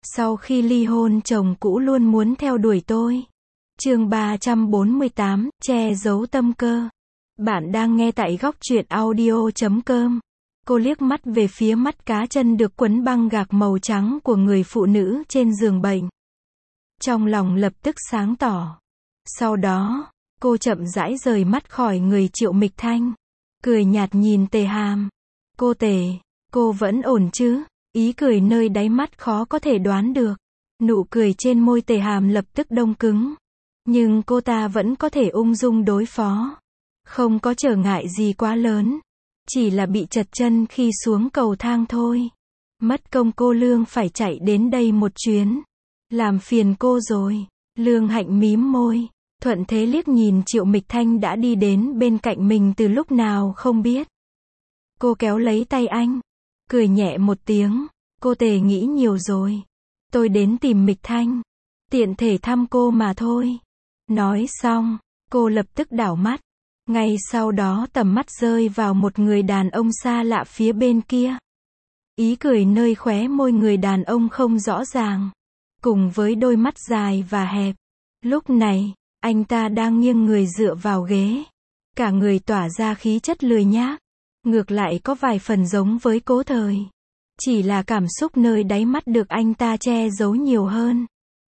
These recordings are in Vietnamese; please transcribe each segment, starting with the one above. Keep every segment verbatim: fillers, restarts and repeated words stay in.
Sau khi ly hôn chồng cũ luôn muốn theo đuổi tôi. Chương ba trăm bốn mươi tám, che giấu tâm cơ. Bạn đang nghe tại góc truyện audio chấm com. Cô liếc mắt về phía mắt cá chân được quấn băng gạc màu trắng của người phụ nữ trên giường bệnh. Trong lòng lập tức sáng tỏ. Sau đó, cô chậm rãi rời mắt khỏi người Triệu Mịch Thanh. Cười nhạt nhìn Tề Hàm. Cô Tề, cô vẫn ổn chứ? Ý cười nơi đáy mắt khó có thể đoán được. Nụ cười trên môi Tề Hàm lập tức đông cứng. Nhưng cô ta vẫn có thể ung dung đối phó. Không có trở ngại gì quá lớn. Chỉ là bị trật chân khi xuống cầu thang thôi. Mất công cô Lương phải chạy đến đây một chuyến. Làm phiền cô rồi. Lương Hạnh mím môi. Thuận thế liếc nhìn Triệu Mịch Thanh đã đi đến bên cạnh mình từ lúc nào không biết. Cô kéo lấy tay anh. Cười nhẹ một tiếng. Cô Tề nghĩ nhiều rồi. Tôi đến tìm Mịch Thanh. Tiện thể thăm cô mà thôi. Nói xong, cô lập tức đảo mắt. Ngay sau đó tầm mắt rơi vào một người đàn ông xa lạ phía bên kia. Ý cười nơi khóe môi người đàn ông không rõ ràng. Cùng với đôi mắt dài và hẹp. Lúc này, anh ta đang nghiêng người dựa vào ghế. Cả người tỏa ra khí chất lười nhác. Ngược lại có vài phần giống với Cố Thời. Chỉ là cảm xúc nơi đáy mắt được anh ta che giấu nhiều hơn.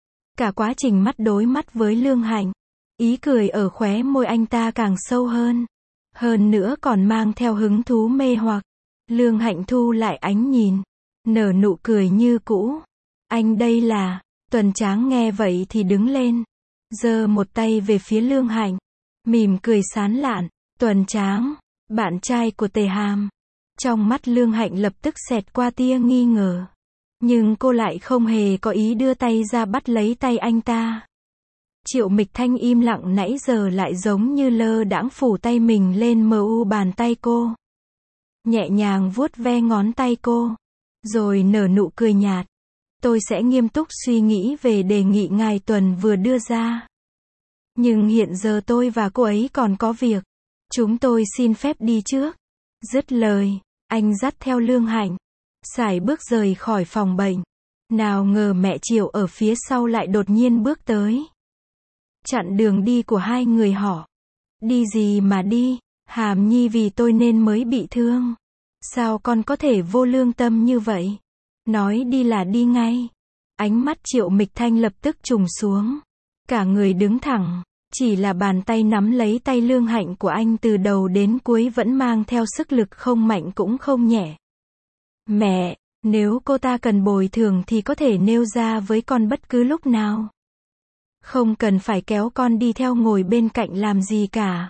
Cả quá trình mắt đối mắt với Lương Hạnh. Ý cười ở khóe môi anh ta càng sâu hơn. Hơn nữa còn mang theo hứng thú mê hoặc. Lương Hạnh thu lại ánh nhìn. Nở nụ cười như cũ. Anh đây là... Tuần Tráng nghe vậy thì đứng lên. Giơ một tay về phía Lương Hạnh. Mỉm cười sán lạn. Tuần Tráng, bạn trai của Tề Hàm. Trong mắt Lương Hạnh lập tức xẹt qua tia nghi ngờ. Nhưng cô lại không hề có ý đưa tay ra bắt lấy tay anh ta. Triệu Mịch Thanh im lặng nãy giờ lại giống như lơ đãng phủ tay mình lên mờ u bàn tay cô. Nhẹ nhàng vuốt ve ngón tay cô. Rồi nở nụ cười nhạt. Tôi sẽ nghiêm túc suy nghĩ về đề nghị ngài Tuần vừa đưa ra. Nhưng hiện giờ tôi và cô ấy còn có việc. Chúng tôi xin phép đi trước. Dứt lời, anh dắt theo Lương Hạnh. Sải bước rời khỏi phòng bệnh. Nào ngờ mẹ Triệu ở phía sau lại đột nhiên bước tới. Chặn đường đi của hai người họ. Đi gì mà đi, Hàm Nhi vì tôi nên mới bị thương. Sao con có thể vô lương tâm như vậy? Nói đi là đi ngay. Ánh mắt Triệu Mịch Thanh lập tức trùng xuống. Cả người đứng thẳng. Chỉ là bàn tay nắm lấy tay Lương Hạnh của anh từ đầu đến cuối vẫn mang theo sức lực không mạnh cũng không nhẹ. Mẹ, nếu cô ta cần bồi thường thì có thể nêu ra với con bất cứ lúc nào. Không cần phải kéo con đi theo ngồi bên cạnh làm gì cả.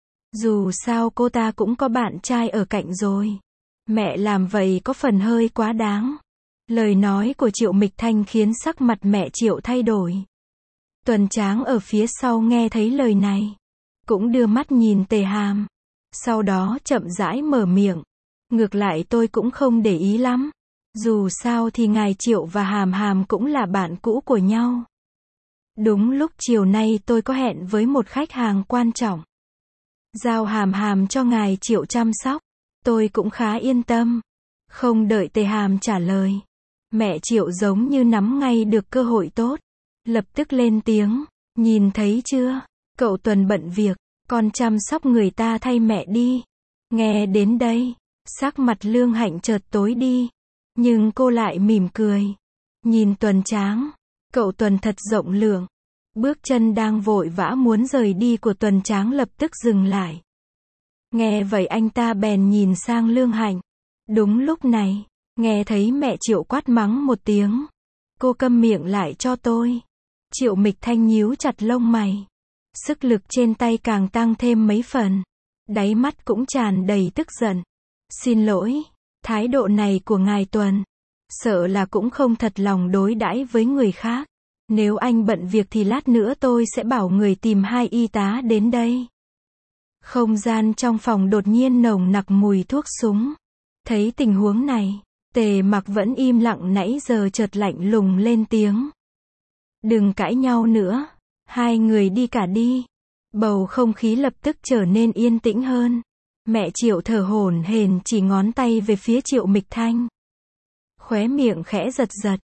Dù sao cô ta cũng có bạn trai ở cạnh rồi. Mẹ làm vậy có phần hơi quá đáng. Lời nói của Triệu Mịch Thanh khiến sắc mặt mẹ Triệu thay đổi. Tuần Tráng ở phía sau nghe thấy lời này. Cũng đưa mắt nhìn Tề Hàm. Sau đó chậm rãi mở miệng. Ngược lại tôi cũng không để ý lắm. Dù sao thì ngài Triệu và Hàm Hàm cũng là bạn cũ của nhau. Đúng lúc chiều nay tôi có hẹn với một khách hàng quan trọng. Giao Hàm Hàm cho ngài Triệu chăm sóc. Tôi cũng khá yên tâm. Không đợi Tề Hàm trả lời. Mẹ Triệu giống như nắm ngay được cơ hội tốt. Lập tức lên tiếng. Nhìn thấy chưa? Cậu Tuần bận việc. Con chăm sóc người ta thay mẹ đi. Nghe đến đây. Sắc mặt Lương Hạnh chợt tối đi. Nhưng cô lại mỉm cười. Nhìn Tuần Tráng. Cậu Tuần thật rộng lượng. Bước chân đang vội vã muốn rời đi của Tuần Tráng lập tức dừng lại. Nghe vậy anh ta bèn nhìn sang Lương Hạnh. Đúng lúc này, nghe thấy mẹ Triệu quát mắng một tiếng. Cô câm miệng lại cho tôi. Triệu Mịch Thanh nhíu chặt lông mày. Sức lực trên tay càng tăng thêm mấy phần. Đáy mắt cũng tràn đầy tức giận. Xin lỗi, thái độ này của ngài Tuần. Sợ là cũng không thật lòng đối đãi với người khác. Nếu anh bận việc thì lát nữa tôi sẽ bảo người tìm hai y tá đến đây. Không gian trong phòng đột nhiên nồng nặc mùi thuốc súng. Thấy tình huống này, Tề Mặc vẫn im lặng nãy giờ chợt lạnh lùng lên tiếng. Đừng cãi nhau nữa, hai người đi cả đi. Bầu không khí lập tức trở nên yên tĩnh hơn. Mẹ Triệu thở hổn hển chỉ ngón tay về phía Triệu Mịch Thanh. Khóe miệng khẽ giật giật.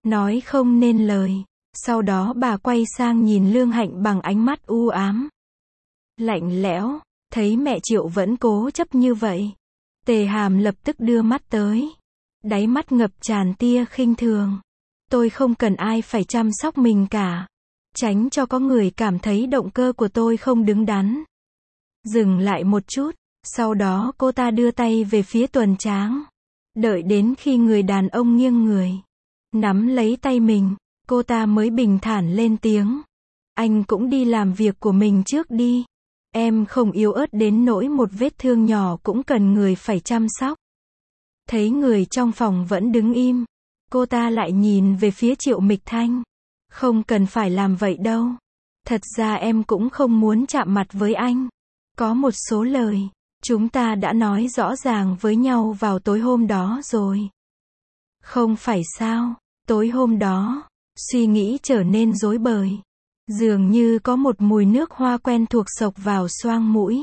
nói không nên lời. Sau đó bà quay sang nhìn Lương Hạnh bằng ánh mắt u ám, lạnh lẽo. Thấy mẹ Triệu vẫn cố chấp như vậy, Tề Hàm lập tức đưa mắt tới, đáy mắt ngập tràn tia khinh thường. Tôi không cần ai phải chăm sóc mình cả, tránh cho có người cảm thấy động cơ của tôi không đứng đắn. Dừng lại một chút, sau đó cô ta đưa tay về phía Tuần Tráng. Đợi đến khi người đàn ông nghiêng người, nắm lấy tay mình, cô ta mới bình thản lên tiếng. Anh cũng đi làm việc của mình trước đi. Em không yếu ớt đến nỗi một vết thương nhỏ cũng cần người phải chăm sóc. Thấy người trong phòng vẫn đứng im, cô ta lại nhìn về phía Triệu Mịch Thanh. Không cần phải làm vậy đâu. Thật ra em cũng không muốn chạm mặt với anh. Có một số lời, chúng ta đã nói rõ ràng với nhau vào tối hôm đó rồi. Không phải sao? Tối hôm đó, suy nghĩ trở nên rối bời. Dường như có một mùi nước hoa quen thuộc xộc vào xoang mũi.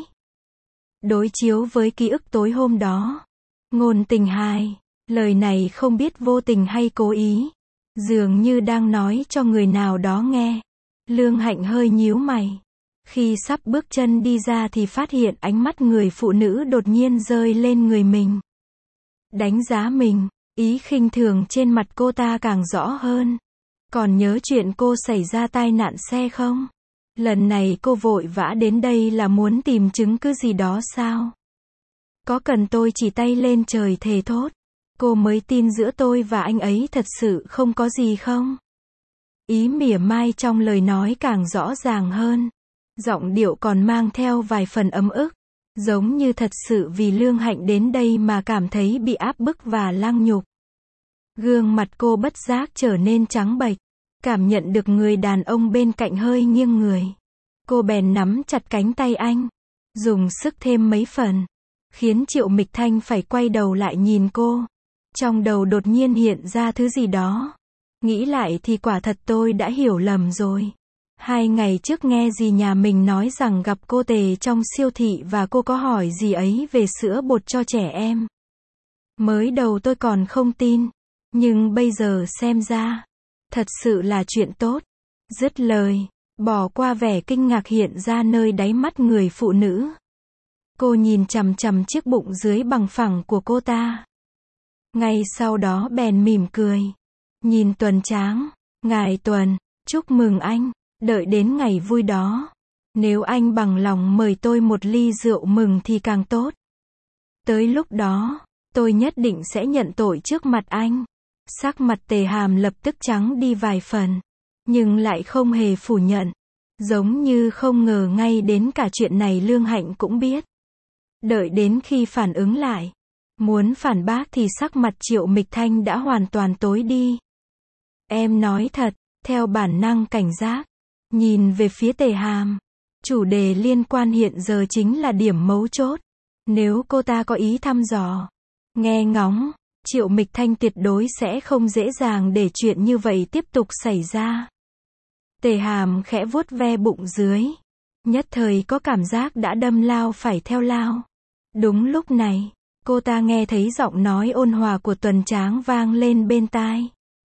Đối chiếu với ký ức tối hôm đó. Ngôn tình hài. Lời này không biết vô tình hay cố ý. Dường như đang nói cho người nào đó nghe. Lương Hạnh hơi nhíu mày. Khi sắp bước chân đi ra thì phát hiện ánh mắt người phụ nữ đột nhiên rơi lên người mình. Đánh giá mình, ý khinh thường trên mặt cô ta càng rõ hơn. Còn nhớ chuyện cô xảy ra tai nạn xe không? Lần này cô vội vã đến đây là muốn tìm chứng cứ gì đó sao? Có cần tôi chỉ tay lên trời thề thốt, cô mới tin giữa tôi và anh ấy thật sự không có gì không? Ý mỉa mai trong lời nói càng rõ ràng hơn. Giọng điệu còn mang theo vài phần ấm ức. Giống như thật sự vì Lương Hạnh đến đây mà cảm thấy bị áp bức và lăng nhục. Gương mặt cô bất giác trở nên trắng bệch. Cảm nhận được người đàn ông bên cạnh hơi nghiêng người. Cô bèn nắm chặt cánh tay anh. Dùng sức thêm mấy phần. Khiến Triệu Mịch Thanh phải quay đầu lại nhìn cô. Trong đầu đột nhiên hiện ra thứ gì đó. Nghĩ lại thì quả thật tôi đã hiểu lầm rồi. Hai ngày trước nghe dì nhà mình nói rằng gặp cô Tề trong siêu thị và cô có hỏi dì ấy về sữa bột cho trẻ em. Mới đầu tôi còn không tin. Nhưng bây giờ xem ra, thật sự là chuyện tốt. Dứt lời, bỏ qua vẻ kinh ngạc hiện ra nơi đáy mắt người phụ nữ. Cô nhìn chằm chằm chiếc bụng dưới bằng phẳng của cô ta. Ngay sau đó bèn mỉm cười. Nhìn Tuần Tráng, ngài Tuần, chúc mừng anh, đợi đến ngày vui đó. Nếu anh bằng lòng mời tôi một ly rượu mừng thì càng tốt. Tới lúc đó, tôi nhất định sẽ nhận tội trước mặt anh. Sắc mặt Tề Hàm lập tức trắng đi vài phần, nhưng lại không hề phủ nhận. Giống như không ngờ ngay đến cả chuyện này Lương Hạnh cũng biết. Đợi đến khi phản ứng lại, muốn phản bác thì sắc mặt Triệu Mịch Thanh đã hoàn toàn tối đi. Em nói thật, theo bản năng cảnh giác, nhìn về phía Tề Hàm. Chủ đề liên quan hiện giờ chính là điểm mấu chốt. Nếu cô ta có ý thăm dò, nghe ngóng, Triệu Mịch Thanh tuyệt đối sẽ không dễ dàng để chuyện như vậy tiếp tục xảy ra. Tề Hàm khẽ vuốt ve bụng dưới. Nhất thời có cảm giác đã đâm lao phải theo lao. Đúng lúc này, cô ta nghe thấy giọng nói ôn hòa của Tuần Tráng vang lên bên tai.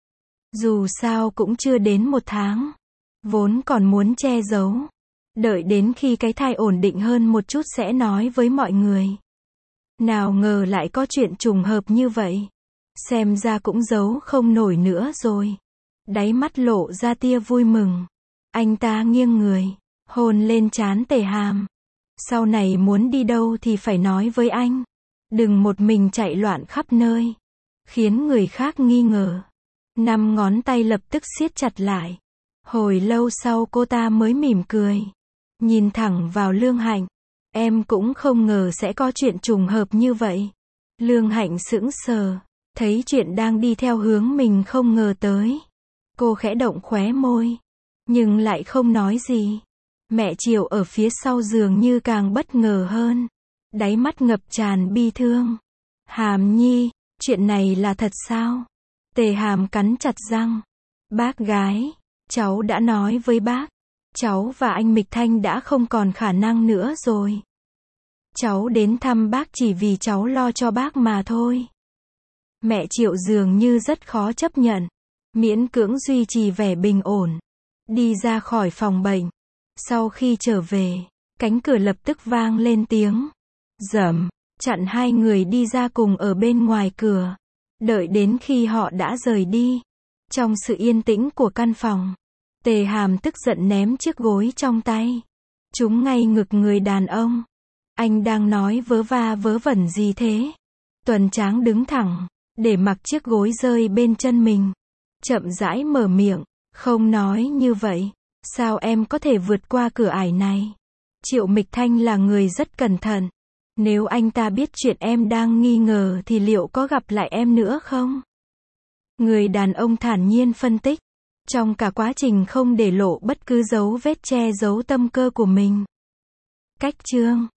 Dù sao cũng chưa đến một tháng. Vốn còn muốn che giấu. Đợi đến khi cái thai ổn định hơn một chút sẽ nói với mọi người. Nào ngờ lại có chuyện trùng hợp như vậy. Xem ra cũng giấu không nổi nữa rồi. Đáy mắt lộ ra tia vui mừng. Anh ta nghiêng người, hôn lên trán Tề Hàm. Sau này muốn đi đâu thì phải nói với anh. Đừng một mình chạy loạn khắp nơi. Khiến người khác nghi ngờ. Năm ngón tay lập tức siết chặt lại. Hồi lâu sau cô ta mới mỉm cười. Nhìn thẳng vào Lương Hạnh. Em cũng không ngờ sẽ có chuyện trùng hợp như vậy. Lương Hạnh sững sờ. Thấy chuyện đang đi theo hướng mình không ngờ tới. Cô khẽ động khóe môi. Nhưng lại không nói gì. Mẹ Triệu ở phía sau giường như càng bất ngờ hơn. Đáy mắt ngập tràn bi thương. Hàm Nhi, chuyện này là thật sao? Tề Hàm cắn chặt răng. Bác gái, cháu đã nói với bác. Cháu và anh Mịch Thanh đã không còn khả năng nữa rồi. Cháu đến thăm bác chỉ vì cháu lo cho bác mà thôi. Mẹ Triệu dường như rất khó chấp nhận. miễn cưỡng duy trì vẻ bình ổn, đi ra khỏi phòng bệnh. Sau khi trở về, cánh cửa lập tức vang lên tiếng rầm, chặn hai người đi ra cùng ở bên ngoài cửa. Đợi đến khi họ đã rời đi, trong sự yên tĩnh của căn phòng, Tề Hàm tức giận ném chiếc gối trong tay, trúng ngay ngực người đàn ông. Anh đang nói vớ va vớ vẩn gì thế? Tuần Tráng đứng thẳng, để mặc chiếc gối rơi bên chân mình, chậm rãi mở miệng, không nói như vậy, sao em có thể vượt qua cửa ải này? Triệu Mịch Thanh là người rất cẩn thận. Nếu anh ta biết chuyện em đang nghi ngờ thì liệu có gặp lại em nữa không? Người đàn ông thản nhiên phân tích, trong cả quá trình không để lộ bất cứ dấu vết che giấu tâm cơ của mình. Cách chương